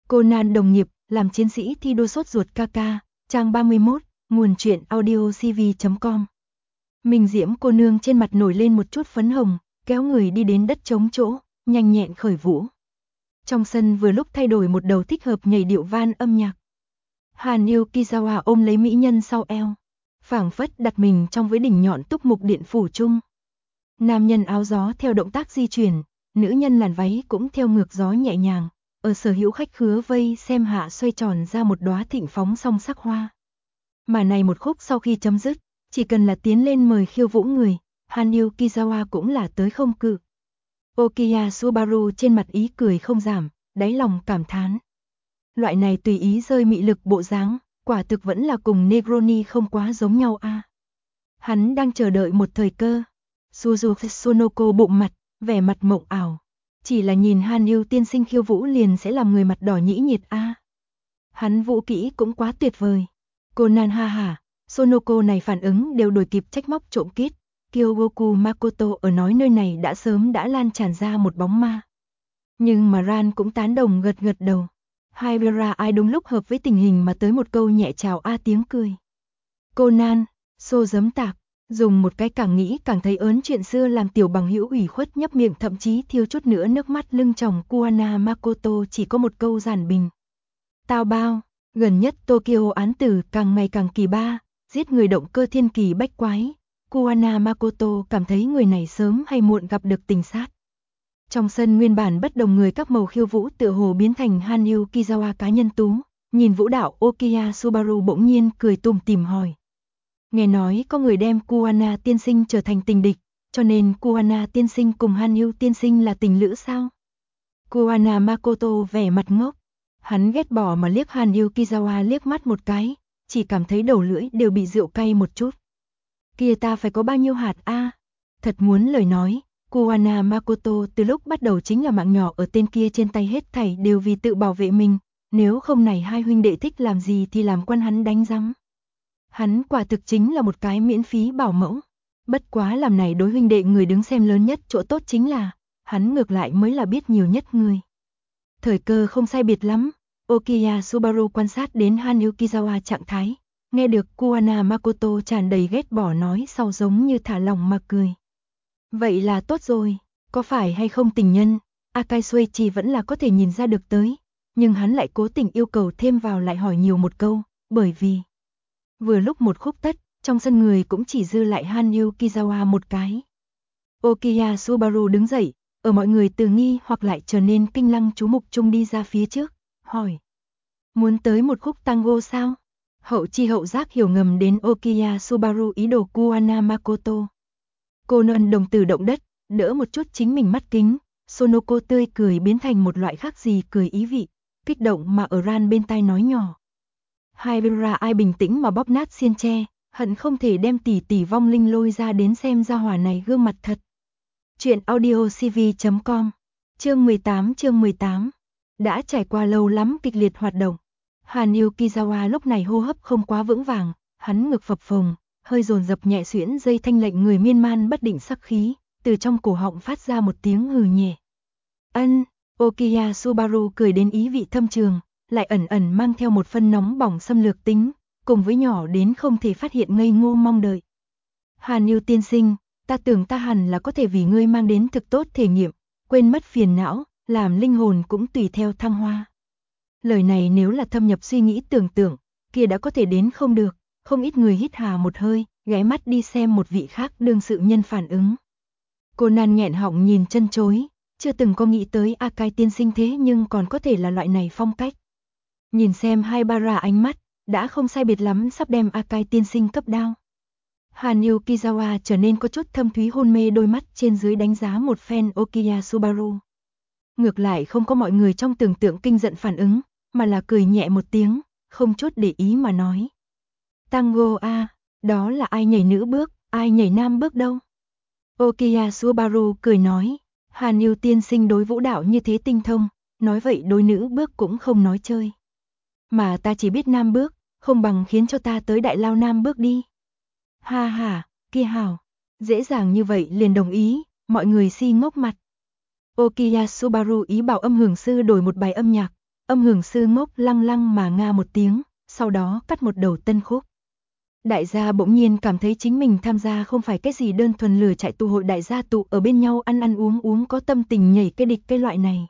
Conan đồng nghiệp, làm chiến sĩ thi đua sốt ruột ca, trang 31, nguồn truyện audiocv.com. Minh Diễm cô nương trên mặt nổi lên một chút phấn hồng, kéo người đi đến đất trống chỗ, nhanh nhẹn khởi vũ. Trong sân vừa lúc thay đổi một đầu thích hợp nhảy điệu van âm nhạc. Hàn Yukizawa ôm lấy mỹ nhân sau eo, phảng phất đặt mình trong với đỉnh nhọn túc mục điện phủ trung. Nam nhân áo gió theo động tác di chuyển, nữ nhân làn váy cũng theo ngược gió nhẹ nhàng, ở sở hữu khách khứa vây xem hạ xoay tròn ra một đóa thịnh phóng song sắc hoa. Mà này một khúc sau khi chấm dứt, chỉ cần là tiến lên mời khiêu vũ người, Han Yukizawa cũng là tới không cự. Okiya Subaru trên mặt ý cười không giảm, đáy lòng cảm thán. Loại này tùy ý rơi mị lực bộ dáng, quả thực vẫn là cùng Negroni không quá giống nhau a. Hắn đang chờ đợi một thời cơ. Suzuki Sonoko bụng mặt, vẻ mặt mộng ảo. Chỉ là nhìn Han Yu tiên sinh khiêu vũ liền sẽ làm người mặt đỏ nhĩ nhiệt a. Hắn vũ kỹ cũng quá tuyệt vời. Conan ha hả, Sonoko này phản ứng đều đuổi kịp trách móc trộm kít. Kyogoku Makoto ở nói nơi này đã sớm đã lan tràn ra một bóng ma. Nhưng mà Ran cũng tán đồng gật gật đầu. Hai Vera ai đúng lúc hợp với tình hình mà tới một câu nhẹ chào a tiếng cười. Conan, xô giấm tạc, dùng một cái càng nghĩ càng thấy ớn chuyện xưa làm tiểu bằng hữu ủy khuất nhấp miệng thậm chí thiêu chút nữa nước mắt lưng tròng Kuwana Makoto chỉ có một câu giản bình. Tao bao, gần nhất Tokyo án tử càng ngày càng kỳ ba, giết người động cơ thiên kỳ bách quái. Kuwana Makoto cảm thấy người này sớm hay muộn gặp được tình sát. Trong sân nguyên bản bất đồng người các màu khiêu vũ tựa hồ biến thành Han Yukizawa cá nhân tú, nhìn vũ đạo Okiya Subaru bỗng nhiên cười tủm tỉm hỏi. Nghe nói có người đem Kuwana tiên sinh trở thành tình địch, cho nên Kuwana tiên sinh cùng Han Yu tiên sinh là tình lữ sao? Kuwana Makoto vẻ mặt ngốc, hắn ghét bỏ mà liếc Han Yukizawa liếc mắt một cái, chỉ cảm thấy đầu lưỡi đều bị rượu cay một chút. Kia ta phải có bao nhiêu hạt a? Thật muốn lời nói, Kuwana Makoto từ lúc bắt đầu chính là mạng nhỏ ở tên kia trên tay hết thảy đều vì tự bảo vệ mình, nếu không này hai huynh đệ thích làm gì thì làm quan hắn đánh rắm. Hắn quả thực chính là một cái miễn phí bảo mẫu. Bất quá làm này đối huynh đệ người đứng xem lớn nhất chỗ tốt chính là, hắn ngược lại mới là biết nhiều nhất người. Thời cơ không sai biệt lắm, Okiya Subaru quan sát đến Han Yukizawa trạng thái, nghe được Kuwana Makoto tràn đầy ghét bỏ nói sau giống như thả lòng mà cười. Vậy là tốt rồi, có phải hay không tình nhân, Akai Shuichi vẫn là có thể nhìn ra được tới, nhưng hắn lại cố tình yêu cầu thêm vào lại hỏi nhiều một câu, bởi vì vừa lúc một khúc tất, trong sân người cũng chỉ dư lại Han Yukizawa một cái. Okiya Subaru đứng dậy, ở mọi người từ nghi hoặc lại trở nên kinh lăng chú mục chung đi ra phía trước, hỏi. Muốn tới một khúc tango sao? Hậu chi hậu giác hiểu ngầm đến Okiya Subaru ý đồ Kuwana Makoto. Conan đồng tử động đất, đỡ một chút chính mình mắt kính, Sonoko tươi cười biến thành một loại khác gì cười ý vị, kích động mà ở Ran bên tai nói nhỏ. Hai Vera ai bình tĩnh mà bóp nát xiên tre, hận không thể đem tỷ vong linh lôi ra đến xem ra hỏa này gương mặt thật. Chuyện audiocv.com, chương 18. Đã trải qua lâu lắm kịch liệt hoạt động. Han Yukizawa lúc này hô hấp không quá vững vàng, hắn ngực phập phồng, hơi dồn dập nhẹ xuyễn dây thanh lệnh người miên man bất định sắc khí, từ trong cổ họng phát ra một tiếng hừ nhẹ. Ân, Okiya Subaru cười đến ý vị thâm trường, lại ẩn ẩn mang theo một phân nóng bỏng xâm lược tính, cùng với nhỏ đến không thể phát hiện ngây ngô mong đợi. Han Yu tiên sinh, ta tưởng ta hẳn là có thể vì ngươi mang đến thực tốt thể nghiệm, quên mất phiền não, làm linh hồn cũng tùy theo thăng hoa. Lời này nếu là thâm nhập suy nghĩ tưởng tượng, kia đã có thể đến không được, không ít người hít hà một hơi, ghé mắt đi xem một vị khác đương sự nhân phản ứng. Conan nghẹn họng nhìn chân chối, chưa từng có nghĩ tới Akai tiên sinh thế nhưng còn có thể là loại này phong cách. Nhìn xem hai Bara ánh mắt, đã không sai biệt lắm sắp đem Akai tiên sinh cấp đao. Han Yukizawa trở nên có chút thâm thúy hôn mê đôi mắt trên dưới đánh giá một phen Okiya Subaru. Ngược lại không có mọi người trong tưởng tượng kinh giận phản ứng, mà là cười nhẹ một tiếng, không chút để ý mà nói. Tango a, đó là ai nhảy nữ bước, ai nhảy nam bước đâu? Okiya Subaru cười nói, Han Yu tiên sinh đối vũ đạo như thế tinh thông, nói vậy đối nữ bước cũng không nói chơi. Mà ta chỉ biết nam bước, không bằng khiến cho ta tới đại lao nam bước đi. Ha ha, kia hảo, dễ dàng như vậy liền đồng ý, mọi người si ngốc mặt. Okiya Subaru ý bảo âm hưởng sư đổi một bài âm nhạc, âm hưởng sư ngốc lăng lăng mà nga một tiếng, sau đó cắt một đầu tân khúc. Đại gia bỗng nhiên cảm thấy chính mình tham gia không phải cái gì đơn thuần lửa chạy tụ hội đại gia tụ ở bên nhau ăn ăn uống uống có tâm tình nhảy cái địch cái loại này,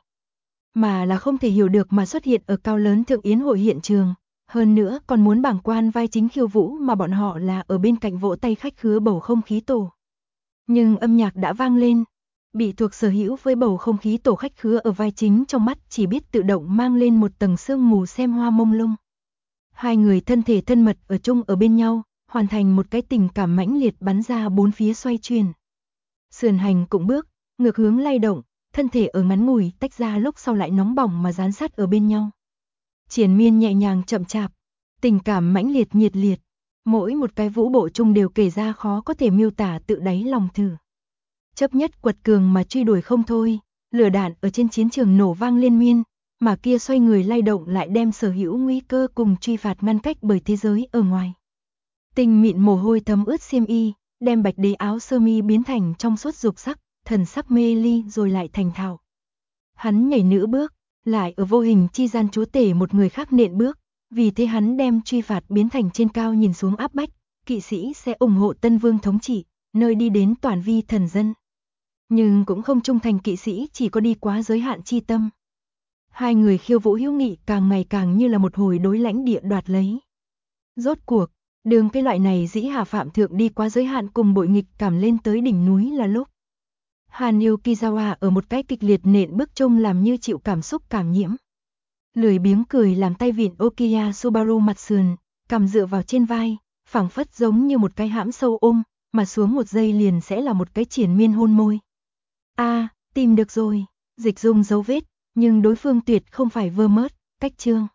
mà là không thể hiểu được mà xuất hiện ở cao lớn thượng yến hội hiện trường, hơn nữa còn muốn bảng quan vai chính khiêu vũ mà bọn họ là ở bên cạnh vỗ tay khách khứa bầu không khí tổ. Nhưng âm nhạc đã vang lên, bị thuộc sở hữu với bầu không khí tổ khách khứa ở vai chính trong mắt chỉ biết tự động mang lên một tầng sương mù xem hoa mông lung. Hai người thân thể thân mật ở chung ở bên nhau, hoàn thành một cái tình cảm mãnh liệt bắn ra bốn phía xoay chuyển. Sườn hành cũng bước, ngược hướng lay động, thân thể ở ngắn ngủi tách ra lúc sau lại nóng bỏng mà dán sát ở bên nhau. Triển miên nhẹ nhàng chậm chạp, tình cảm mãnh liệt nhiệt liệt, mỗi một cái vũ bộ chung đều kể ra khó có thể miêu tả tự đáy lòng thử. Chấp nhất quật cường mà truy đuổi không thôi, lửa đạn ở trên chiến trường nổ vang liên miên, mà kia xoay người lay động lại đem sở hữu nguy cơ cùng truy phạt ngăn cách bởi thế giới ở ngoài. Tình mịn mồ hôi thấm ướt xiêm y, đem bạch đế áo sơ mi biến thành trong suốt dục sắc, thần sắc mê ly rồi lại thành thạo. Hắn nhảy nửa bước, lại ở vô hình chi gian chúa tể một người khác nện bước, vì thế hắn đem truy phạt biến thành trên cao nhìn xuống áp bách, kỵ sĩ sẽ ủng hộ Tân Vương thống trị, nơi đi đến toàn vi thần dân. Nhưng cũng không trung thành kỵ sĩ chỉ có đi quá giới hạn chi tâm. Hai người khiêu vũ hữu nghị càng ngày càng như là một hồi đối lãnh địa đoạt lấy. Rốt cuộc, đường cái loại này dĩ hà phạm thượng đi quá giới hạn cùng bội nghịch cảm lên tới đỉnh núi là lúc Hàn Yukizawa ở một cái kịch liệt nện bước chung làm như chịu cảm xúc cảm nhiễm. Lười biếng cười làm tay vịn Okiya Subaru mặt sườn, cầm dựa vào trên vai, phảng phất giống như một cái hãm sâu ôm, mà xuống một giây liền sẽ là một cái triển miên hôn môi. Tìm được rồi, Dịch Dung dấu vết, nhưng đối phương tuyệt không phải Vermont, cách chương.